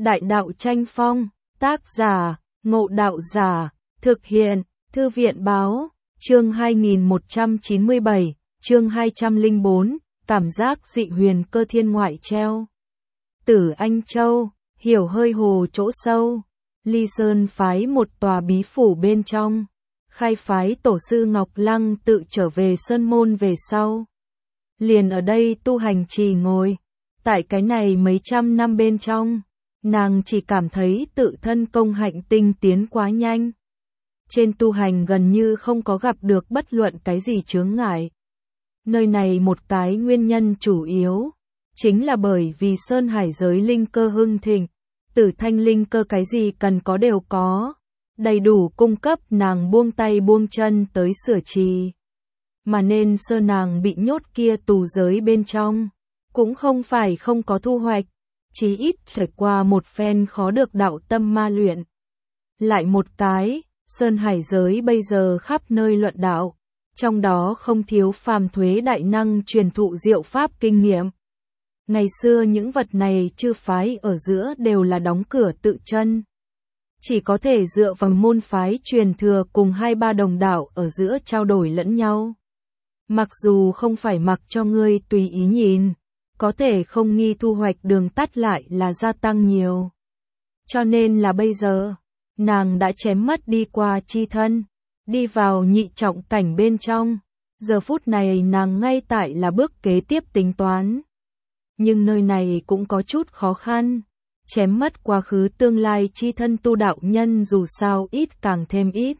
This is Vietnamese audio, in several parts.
Đại đạo tranh phong, tác giả, Ngộ Đạo Giả, thực hiện, Thư viện Báo, chương 2197, chương 204, cảm giác dị huyền cơ thiên ngoại treo. Tử Anh Châu, hiểu hơi hồ chỗ sâu, Ly Sơn phái một tòa bí phủ bên trong, khai phái tổ sư Ngọc Lăng tự trở về Sơn Môn về sau. Liền ở đây tu hành trì ngồi, tại cái này mấy trăm năm bên trong, nàng chỉ cảm thấy tự thân công hạnh tinh tiến quá nhanh. Trên tu hành gần như không có gặp được bất luận cái gì chướng ngại. Nơi này một cái nguyên nhân chủ yếu, chính là bởi vì Sơn Hải giới linh cơ hưng thịnh, tử thanh linh cơ cái gì cần có đều có, đầy đủ cung cấp nàng buông tay buông chân tới sửa trì. Mà nên sơ nàng bị nhốt kia tù giới bên trong, cũng không phải không có thu hoạch, chí ít trải qua một phen khó được đạo tâm ma luyện. Lại một cái, Sơn Hải giới bây giờ khắp nơi luận đạo, trong đó không thiếu phàm thuế đại năng truyền thụ diệu pháp kinh nghiệm. Ngày xưa những vật này chư phái ở giữa đều là đóng cửa tự chân. Chỉ có thể dựa vào môn phái truyền thừa cùng hai ba đồng đạo ở giữa trao đổi lẫn nhau. Mặc dù không phải mặc cho ngươi tùy ý nhìn, có thể không nghi thu hoạch đường tắt lại là gia tăng nhiều. Cho nên là bây giờ, nàng đã chém mất đi qua chi thân, đi vào nhị trọng cảnh bên trong. Giờ phút này nàng ngay tại là bước kế tiếp tính toán. Nhưng nơi này cũng có chút khó khăn. Chém mất quá khứ tương lai chi thân tu đạo nhân dù sao ít càng thêm ít.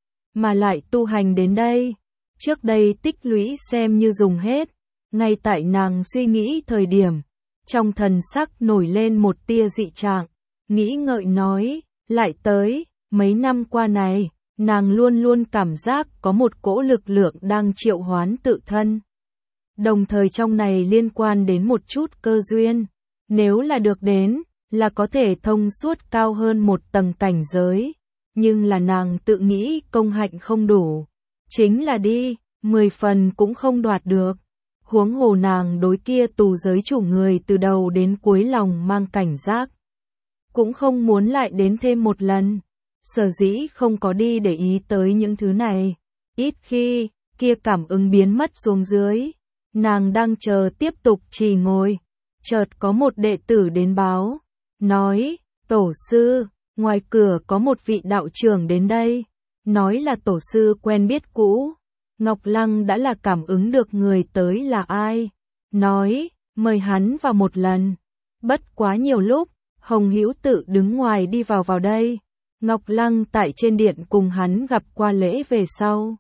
Mà lại tu hành đến đây, trước đây tích lũy xem như dùng hết. Ngay tại nàng suy nghĩ thời điểm, trong thần sắc nổi lên một tia dị trạng, nghĩ ngợi nói, lại tới, mấy năm qua này, nàng luôn luôn cảm giác có một cỗ lực lượng đang triệu hoán tự thân. Đồng thời trong này liên quan đến một chút cơ duyên, nếu là được đến, là có thể thông suốt cao hơn một tầng cảnh giới, nhưng là nàng tự nghĩ công hạnh không đủ, chính là đi, 10 phần cũng không đoạt được. Huống hồ nàng đối kia tù giới chủ người từ đầu đến cuối lòng mang cảnh giác, cũng không muốn lại đến thêm một lần. Sở dĩ không có đi để ý tới những thứ này, ít khi kia cảm ứng biến mất xuống dưới, nàng đang chờ tiếp tục trì ngồi, chợt có một đệ tử đến báo, nói, tổ sư, ngoài cửa có một vị đạo trưởng đến đây, nói là tổ sư quen biết cũ. Ngọc Lăng đã là cảm ứng được người tới là ai, nói, mời hắn vào một lần. Bất quá nhiều lúc, Hồng Hữu tự đứng ngoài đi vào đây. Ngọc Lăng tại trên điện cùng hắn gặp qua lễ về sau.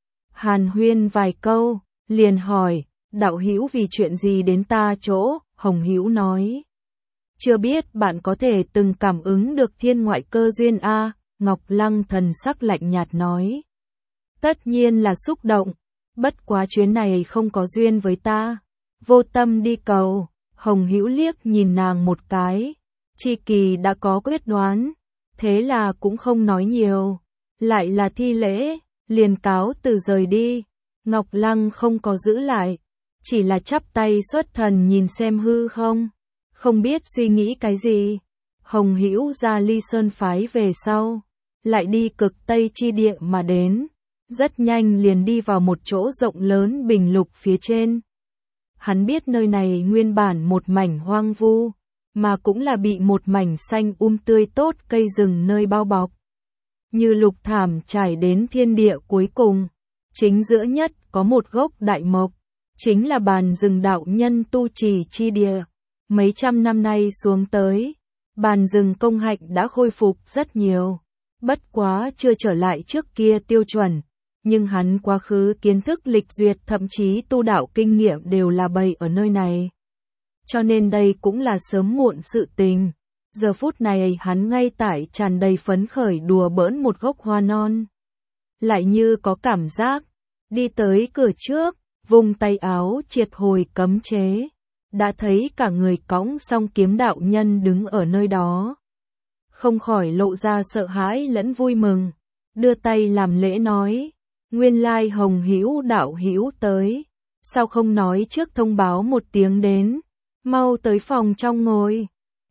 Hàn huyên vài câu, liền hỏi, đạo hữu vì chuyện gì đến ta chỗ, Hồng Hữu nói. Chưa biết bạn có thể từng cảm ứng được thiên ngoại cơ duyên a? Ngọc Lăng thần sắc lạnh nhạt nói. Tất nhiên là xúc động, bất quá chuyến này không có duyên với ta, vô tâm đi cầu. Hồng Hữu liếc nhìn nàng một cái, Chi Kỳ đã có quyết đoán, thế là cũng không nói nhiều, lại là thi lễ, liền cáo từ rời đi. Ngọc Lăng không có giữ lại, chỉ là chắp tay xuất thần nhìn xem hư không biết suy nghĩ cái gì. Hồng Hữu ra Ly Sơn phái về sau, lại đi cực Tây chi địa mà đến. Rất nhanh liền đi vào một chỗ rộng lớn bình lục phía trên. Hắn biết nơi này nguyên bản một mảnh hoang vu, mà cũng là bị một mảnh xanh tươi tốt cây rừng nơi bao bọc. Như lục thảm trải đến thiên địa cuối cùng, chính giữa nhất có một gốc đại mộc, chính là bàn rừng đạo nhân tu trì chi địa. Mấy trăm năm nay xuống tới, bàn rừng công hạnh đã khôi phục rất nhiều, bất quá chưa trở lại trước kia tiêu chuẩn. Nhưng hắn quá khứ kiến thức lịch duyệt thậm chí tu đạo kinh nghiệm đều là bày ở nơi này. Cho nên đây cũng là sớm muộn sự tình. Giờ phút này hắn ngay tại tràn đầy phấn khởi đùa bỡn một gốc hoa non. Lại như có cảm giác, đi tới cửa trước, vùng tay áo triệt hồi cấm chế. Đã thấy cả người cõng song kiếm đạo nhân đứng ở nơi đó. Không khỏi lộ ra sợ hãi lẫn vui mừng, đưa tay làm lễ nói. Nguyên lai Hồng Hữu đạo hữu tới, sao không nói trước thông báo một tiếng đến, mau tới phòng trong ngồi.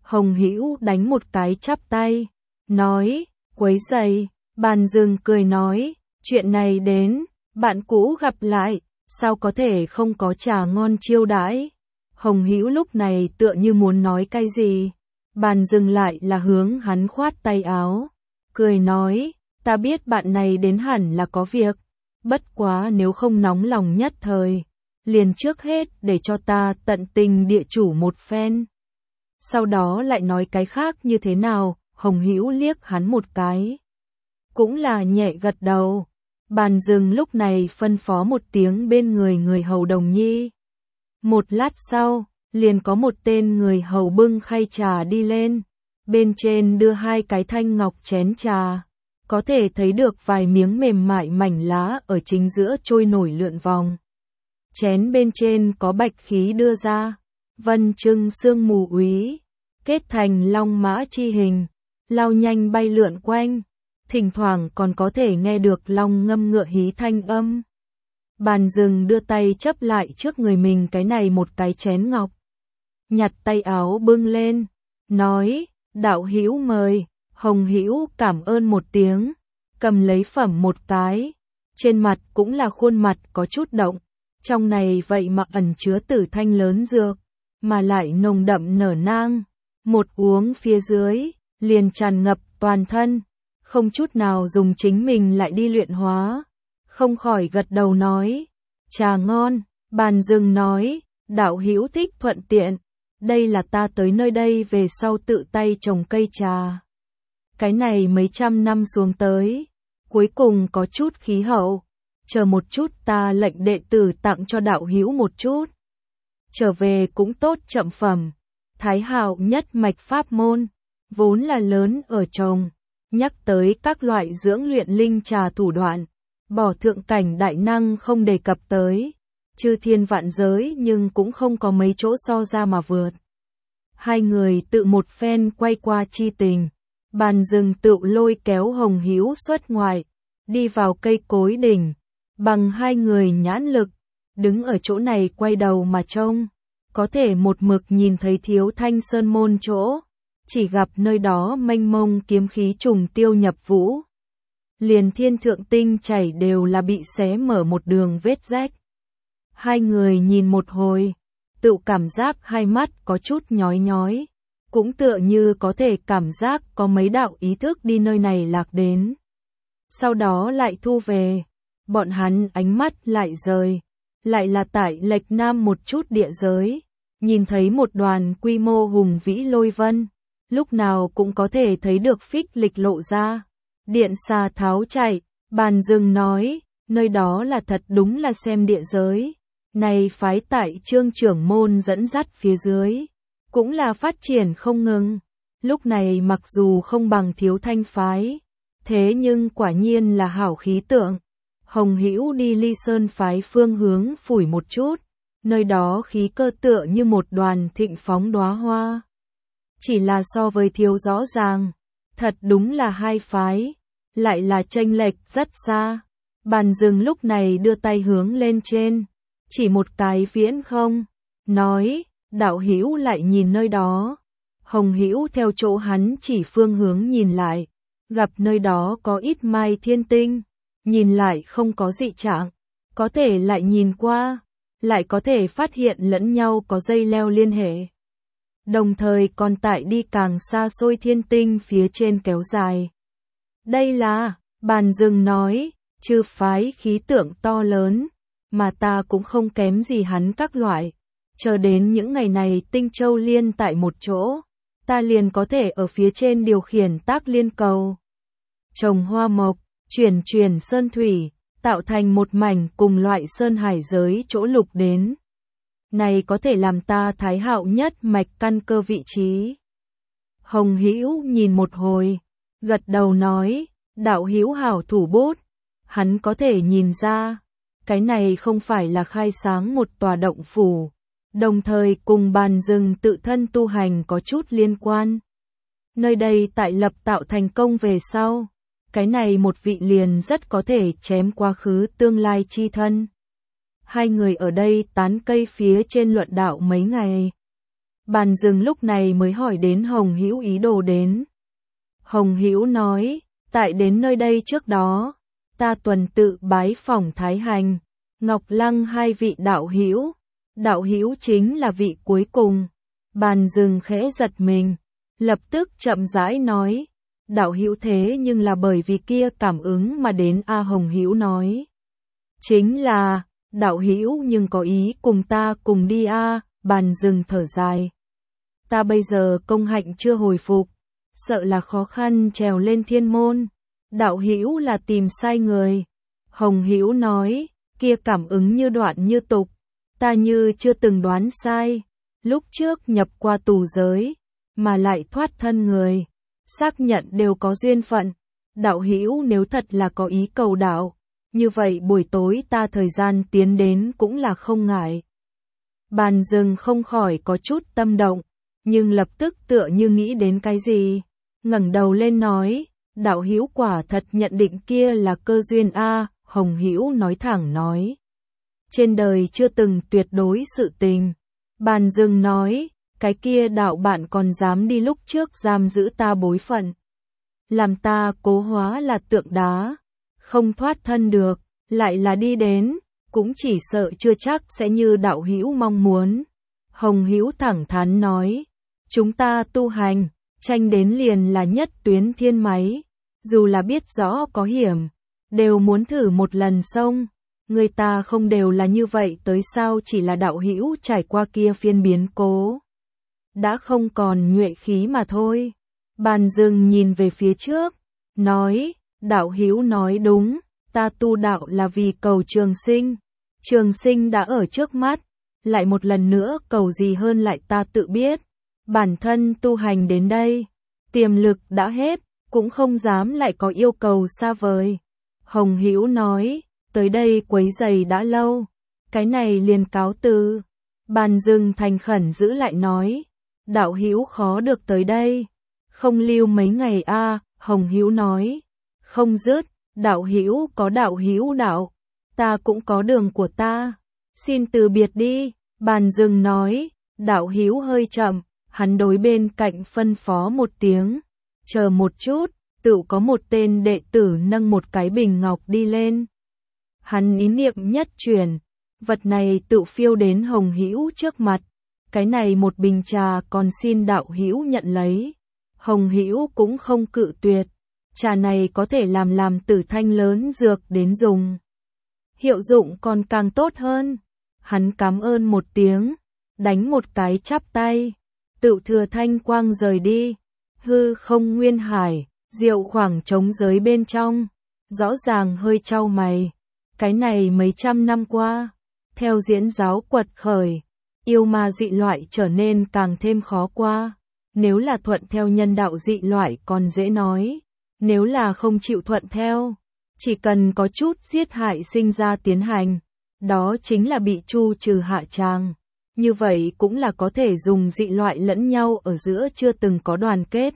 Hồng Hữu đánh một cái chắp tay, nói, quấy rầy. Bàn Dừng cười nói, chuyện này đến, bạn cũ gặp lại, sao có thể không có trà ngon chiêu đãi. Hồng Hữu lúc này tựa như muốn nói cái gì, Bàn Dừng lại là hướng hắn khoát tay áo, cười nói, ta biết bạn này đến hẳn là có việc, bất quá nếu không nóng lòng nhất thời, liền trước hết để cho ta tận tình địa chủ một phen. Sau đó lại nói cái khác như thế nào. Hồng Hữu liếc hắn một cái, cũng là nhẹ gật đầu. Bàn Dừng lúc này phân phó một tiếng bên người hầu Đồng Nhi. Một lát sau, liền có một tên người hầu bưng khay trà đi lên, bên trên đưa 2 cái thanh ngọc chén trà, có thể thấy được vài miếng mềm mại mảnh lá ở chính giữa trôi nổi lượn vòng. Chén bên trên có bạch khí đưa ra, vân trưng sương mù úy, kết thành long mã chi hình, lao nhanh bay lượn quanh, thỉnh thoảng còn có thể nghe được long ngâm ngựa hí thanh âm. Bàn Dừng đưa tay chấp lại trước người mình cái này một cái chén ngọc, nhặt tay áo bưng lên, nói, đạo hữu mời. Hồng Hữu cảm ơn một tiếng, cầm lấy phẩm một cái, trên mặt cũng là khuôn mặt có chút động, trong này vậy mà ẩn chứa tử thanh lớn dược, mà lại nồng đậm nở nang, một uống phía dưới, liền tràn ngập toàn thân, không chút nào dùng chính mình lại đi luyện hóa, không khỏi gật đầu nói, trà ngon. Bàn Dừng nói, đạo hữu thích thuận tiện, đây là ta tới nơi đây về sau tự tay trồng cây trà. Cái này mấy trăm năm xuống tới, cuối cùng có chút khí hậu, chờ một chút ta lệnh đệ tử tặng cho đạo hữu một chút. Trở về cũng tốt chậm phẩm, Thái Hạo nhất mạch pháp môn, vốn là lớn ở trồng, nhắc tới các loại dưỡng luyện linh trà thủ đoạn, bỏ thượng cảnh đại năng không đề cập tới, chư thiên vạn giới nhưng cũng không có mấy chỗ so ra mà vượt. Hai người tự một phen quay qua chi tình, Bàn Dừng tự lôi kéo Hồng Hữu xuất ngoại, đi vào cây cối đỉnh, bằng 2 người nhãn lực, đứng ở chỗ này quay đầu mà trông, có thể một mực nhìn thấy Thiếu Thanh Sơn môn chỗ, chỉ gặp nơi đó mênh mông kiếm khí trùng tiêu nhập vũ. Liền thiên thượng tinh chảy đều là bị xé mở một đường vết rách. Hai người nhìn một hồi, tự cảm giác hai mắt có chút nhói nhói, cũng tựa như có thể cảm giác có mấy đạo ý thức đi nơi này lạc đến. Sau đó lại thu về, bọn hắn ánh mắt lại rời, lại là tại lệch nam một chút địa giới, nhìn thấy một đoàn quy mô hùng vĩ lôi vân, lúc nào cũng có thể thấy được phích lịch lộ ra. Điện xà tháo chạy, Bàn Dừng nói, nơi đó là thật đúng là xem địa giới. Này phái tại Trương trưởng môn dẫn dắt phía dưới, cũng là phát triển không ngừng. Lúc này mặc dù không bằng Thiếu Thanh phái, thế nhưng quả nhiên là hảo khí tượng. Hồng Hữu đi Ly Sơn phái phương hướng phủi một chút, nơi đó khí cơ tựa như một đoàn thịnh phóng đóa hoa. Chỉ là so với Thiếu rõ ràng, thật đúng là hai phái, lại là chênh lệch rất xa. Bàn Dừng lúc này đưa tay hướng lên trên, chỉ một cái viễn không, nói, đạo hữu lại nhìn nơi đó. Hồng Hữu theo chỗ hắn chỉ phương hướng nhìn lại, gặp nơi đó có ít mai thiên tinh, nhìn lại không có dị trạng, có thể lại nhìn qua, lại có thể phát hiện lẫn nhau có dây leo liên hệ. Đồng thời còn tại đi càng xa xôi thiên tinh phía trên kéo dài. Đây là, Bàn Dừng nói, chư phái khí tượng to lớn, mà ta cũng không kém gì hắn các loại. Chờ đến những ngày này tinh châu liên tại một chỗ, ta liền có thể ở phía trên điều khiển tác liên cầu. Trồng hoa mộc, chuyển sơn thủy, tạo thành một mảnh cùng loại sơn hải giới chỗ lục đến. Này có thể làm ta Thái Hạo nhất mạch căn cơ vị trí. Hồng Hữu nhìn một hồi, gật đầu nói, đạo hữu hảo thủ bút, hắn có thể nhìn ra, cái này không phải là khai sáng một tòa động phủ, đồng thời cùng Bàn Dừng tự thân tu hành có chút liên quan. Nơi đây tại lập tạo thành công về sau, cái này một vị liền rất có thể chém quá khứ tương lai chi thân. Hai người ở đây tán cây phía trên luận đạo mấy ngày. Bàn Dừng lúc này mới hỏi đến Hồng Hữu ý đồ đến. Hồng Hữu nói, tại đến nơi đây trước đó, ta tuần tự bái phỏng Thái Hành, Ngọc Lăng hai vị đạo hữu. Đạo hữu chính là vị cuối cùng. Bàn Dừng khẽ giật mình, lập tức chậm rãi nói, đạo hữu thế nhưng là bởi vì kia cảm ứng mà đến. Hồng Hữu nói, chính là, đạo hữu nhưng có ý cùng ta cùng đi. Bàn Dừng thở dài, ta bây giờ công hạnh chưa hồi phục, sợ là khó khăn trèo lên thiên môn. Đạo hữu là tìm sai người. Hồng Hữu nói, kia cảm ứng như đoạn như tục, ta như chưa từng đoán sai. Lúc trước nhập qua tù giới, mà lại thoát thân người, xác nhận đều có duyên phận. Đạo hữu nếu thật là có ý cầu đạo, như vậy buổi tối ta thời gian tiến đến cũng là không ngại. Bàn Dừng không khỏi có chút tâm động, nhưng lập tức tựa như nghĩ đến cái gì, ngẩng đầu lên nói, đạo hữu quả thật nhận định kia là cơ duyên. Hồng Hữu nói thẳng nói, trên đời chưa từng tuyệt đối sự tình. Bàn Dừng nói, cái kia đạo bạn còn dám đi lúc trước giam giữ ta bối phận, làm ta cố hóa là tượng đá, không thoát thân được, lại là đi đến, cũng chỉ sợ chưa chắc sẽ như đạo hữu mong muốn. Hồng Hữu thẳng thắn nói, chúng ta tu hành, tranh đến liền là nhất tuyến thiên máy, dù là biết rõ có hiểm, đều muốn thử một lần xong. Người ta không đều là như vậy tới sao? Chỉ là đạo hữu trải qua kia phiên biến cố, đã không còn nhuệ khí mà thôi. Bàn Dừng nhìn về phía trước, nói, đạo hữu nói đúng, ta tu đạo là vì cầu trường sinh. Trường sinh đã ở trước mắt, lại một lần nữa cầu gì hơn lại ta tự biết. Bản thân tu hành đến đây, tiềm lực đã hết, cũng không dám lại có yêu cầu xa vời. Hồng Hữu nói, tới đây quấy rầy đã lâu, cái này liền cáo từ. Bàn Dừng thành khẩn giữ lại nói, đạo hữu khó được tới đây, không lưu mấy ngày. Hồng Hữu nói, không dứt, đạo hữu có đạo hữu đạo, ta cũng có đường của ta, xin từ biệt đi. Bàn Dừng nói, đạo hữu hơi chậm. Hắn đối bên cạnh phân phó một tiếng, chờ một chút. Tự có một tên đệ tử nâng một cái bình ngọc đi lên. Hắn ý niệm nhất chuyển, vật này tự phiêu đến Hồng Hữu trước mặt. Cái này một bình trà, còn xin đạo hữu nhận lấy. Hồng Hữu cũng không cự tuyệt, trà này có thể làm tử thanh lớn dược đến dùng, hiệu dụng còn càng tốt hơn. Hắn cảm ơn một tiếng, đánh một cái chắp tay, tự thừa thanh quang rời đi. Hư không nguyên hải, diệu khoảng trống giới bên trong, rõ ràng hơi chau mày. Cái này mấy trăm năm qua, theo diễn giáo quật khởi, yêu ma dị loại trở nên càng thêm khó qua. Nếu là thuận theo nhân đạo dị loại còn dễ nói, nếu là không chịu thuận theo, chỉ cần có chút giết hại sinh ra tiến hành, đó chính là bị tru trừ hạ tràng. Như vậy cũng là có thể dùng dị loại lẫn nhau ở giữa chưa từng có đoàn kết.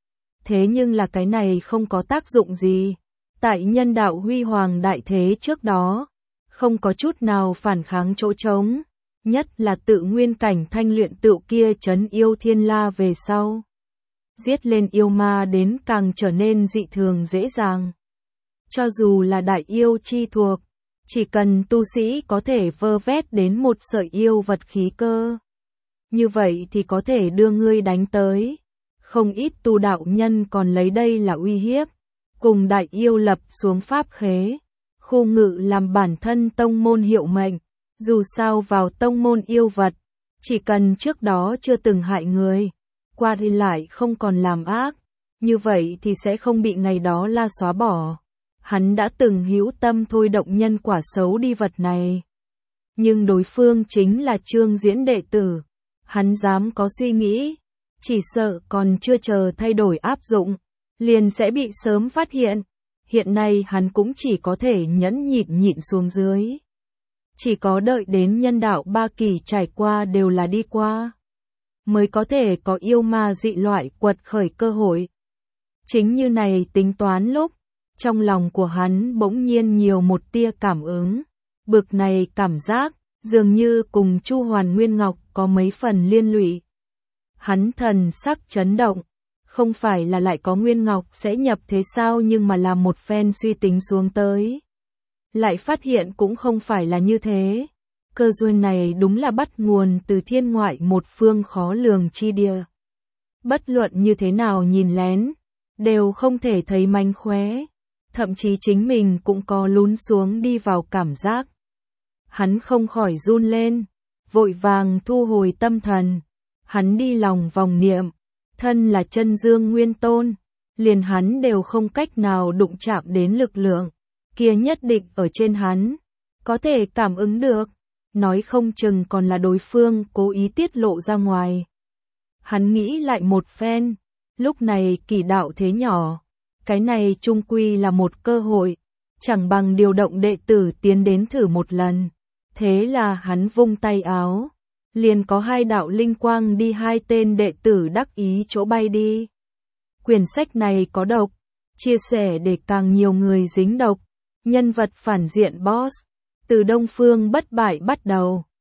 Thế nhưng là cái này không có tác dụng gì. Tại nhân đạo huy hoàng đại thế trước đó, không có chút nào phản kháng chỗ trống, nhất là tự nguyên cảnh thanh luyện tựu kia trấn yêu thiên la về sau. Giết lên yêu ma đến càng trở nên dị thường dễ dàng. Cho dù là đại yêu chi thuộc, chỉ cần tu sĩ có thể vơ vét đến một sợi yêu vật khí cơ, như vậy thì có thể đưa ngươi đánh tới. Không ít tu đạo nhân còn lấy đây là uy hiếp, cùng đại yêu lập xuống pháp khế, khu ngự làm bản thân tông môn hiệu mệnh. Dù sao vào tông môn yêu vật, chỉ cần trước đó chưa từng hại người, qua thì lại không còn làm ác, như vậy thì sẽ không bị ngày đó la xóa bỏ. Hắn đã từng hữu tâm thôi động nhân quả xấu đi vật này, nhưng đối phương chính là Trương Diễn đệ tử, hắn dám có suy nghĩ, chỉ sợ còn chưa chờ thay đổi áp dụng, liền sẽ bị sớm phát hiện. Hiện nay hắn cũng chỉ có thể nhẫn nhịn xuống dưới. Chỉ có đợi đến nhân đạo ba kỳ trải qua đều là đi qua, mới có thể có yêu ma dị loại quật khởi cơ hội. Chính như này tính toán lúc, trong lòng của hắn bỗng nhiên nhiều một tia cảm ứng. Bực này cảm giác, dường như cùng Chu Hoàn Nguyên Ngọc có mấy phần liên lụy. Hắn thần sắc chấn động, không phải là lại có Nguyên Ngọc sẽ nhập thế sao, nhưng mà làm một phen suy tính xuống tới. Lại phát hiện cũng không phải là như thế. Cơ duyên này đúng là bắt nguồn từ thiên ngoại một phương khó lường chi địa. Bất luận như thế nào nhìn lén, đều không thể thấy mánh khóe. Thậm chí chính mình cũng có lún xuống đi vào cảm giác. Hắn không khỏi run lên, vội vàng thu hồi tâm thần. Hắn đi lòng vòng niệm, thân là chân dương nguyên tôn, liền hắn đều không cách nào đụng chạm đến lực lượng, kia nhất định ở trên hắn, có thể cảm ứng được, nói không chừng còn là đối phương cố ý tiết lộ ra ngoài. Hắn nghĩ lại một phen, lúc này kỳ đạo thế nhỏ, cái này chung quy là một cơ hội, chẳng bằng điều động đệ tử tiến đến thử một lần. Thế là hắn vung tay áo, liền có 2 đạo linh quang đi 2 tên đệ tử đắc ý chỗ bay đi. Quyển sách này có độc, chia sẻ để càng nhiều người dính độc. Nhân vật phản diện boss, từ Đông Phương bất bại bắt đầu.